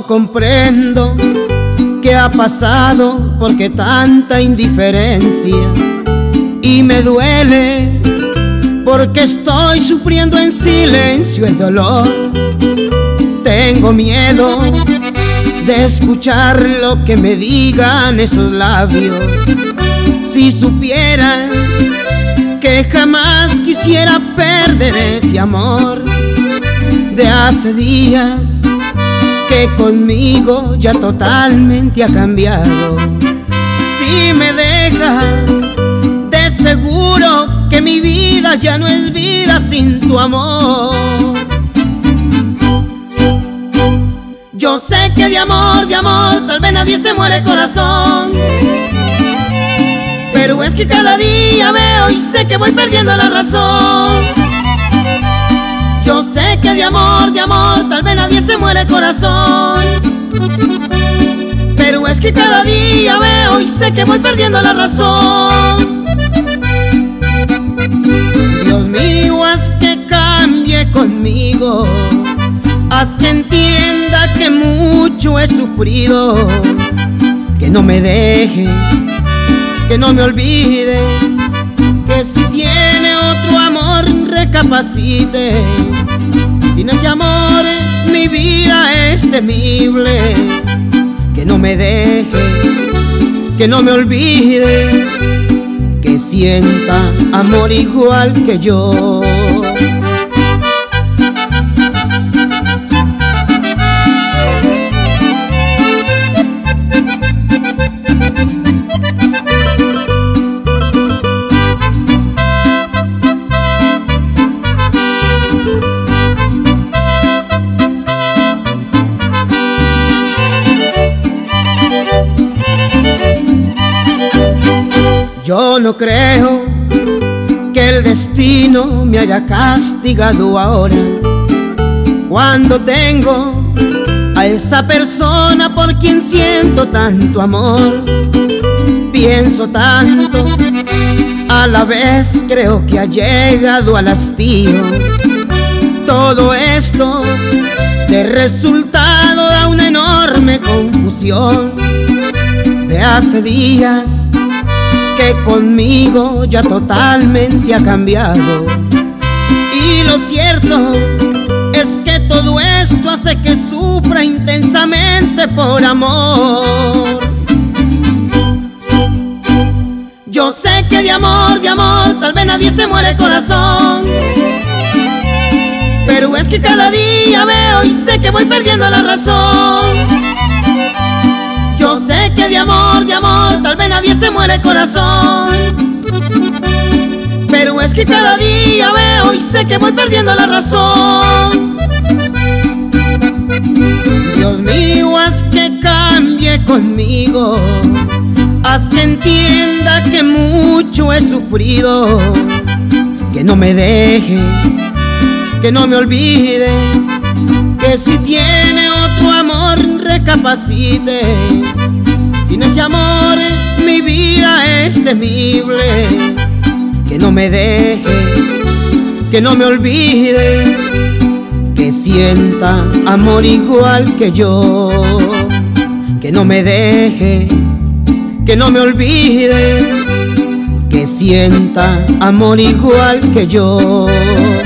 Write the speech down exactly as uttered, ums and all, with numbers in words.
comprendo qué ha pasado, por qué tanta indiferencia. Y me duele porque estoy sufriendo en silencio el dolor. Tengo miedo de escuchar lo que me digan esos labios. Si supieran que jamás quisiera perder ese amor de hace días, que conmigo ya totalmente ha cambiado. Si me deja, de seguro que mi vida ya no es vida sin tu amor. Yo sé que de amor, de amor, tal vez nadie se muere corazón, pero es que cada día veo y sé que voy perdiendo la razón. Yo sé que de amor, de amor, tal vez nadie se muere corazón, pero es que cada día veo y sé que voy perdiendo la razón. Dios mío, haz que cambie conmigo, haz que entienda que mucho he sufrido, que no me deje, que no me olvide, que si tiene otro amor recapacite. Sin ese amor mi vida es temible, que no me deje, que no me olvide, que sienta amor igual que yo. Yo no creo que el destino me haya castigado ahora, cuando tengo a esa persona por quien siento tanto amor. Pienso tanto, a la vez creo que ha llegado al hastío. Todo esto de resultado da una enorme confusión. De hace días que conmigo ya totalmente ha cambiado, y lo cierto es que todo esto hace que sufra intensamente por amor. Yo sé que de amor, de amor, tal vez nadie se muere corazón, pero es que cada día veo y sé que voy perdiendo la razón. Yo sé que de amor, de amor, tal vez nadie se muere corazón, pero es que cada día veo y sé que voy perdiendo la razón. Dios mío, haz que cambie conmigo, haz que entienda que mucho he sufrido, que no me deje, que no me olvide, que si tiene otro amor recapacite. Sin ese amor mi vida es temible, que no me deje, que no me olvide, que sienta amor igual que yo. Que no me deje, que no me olvide, que sienta amor igual que yo.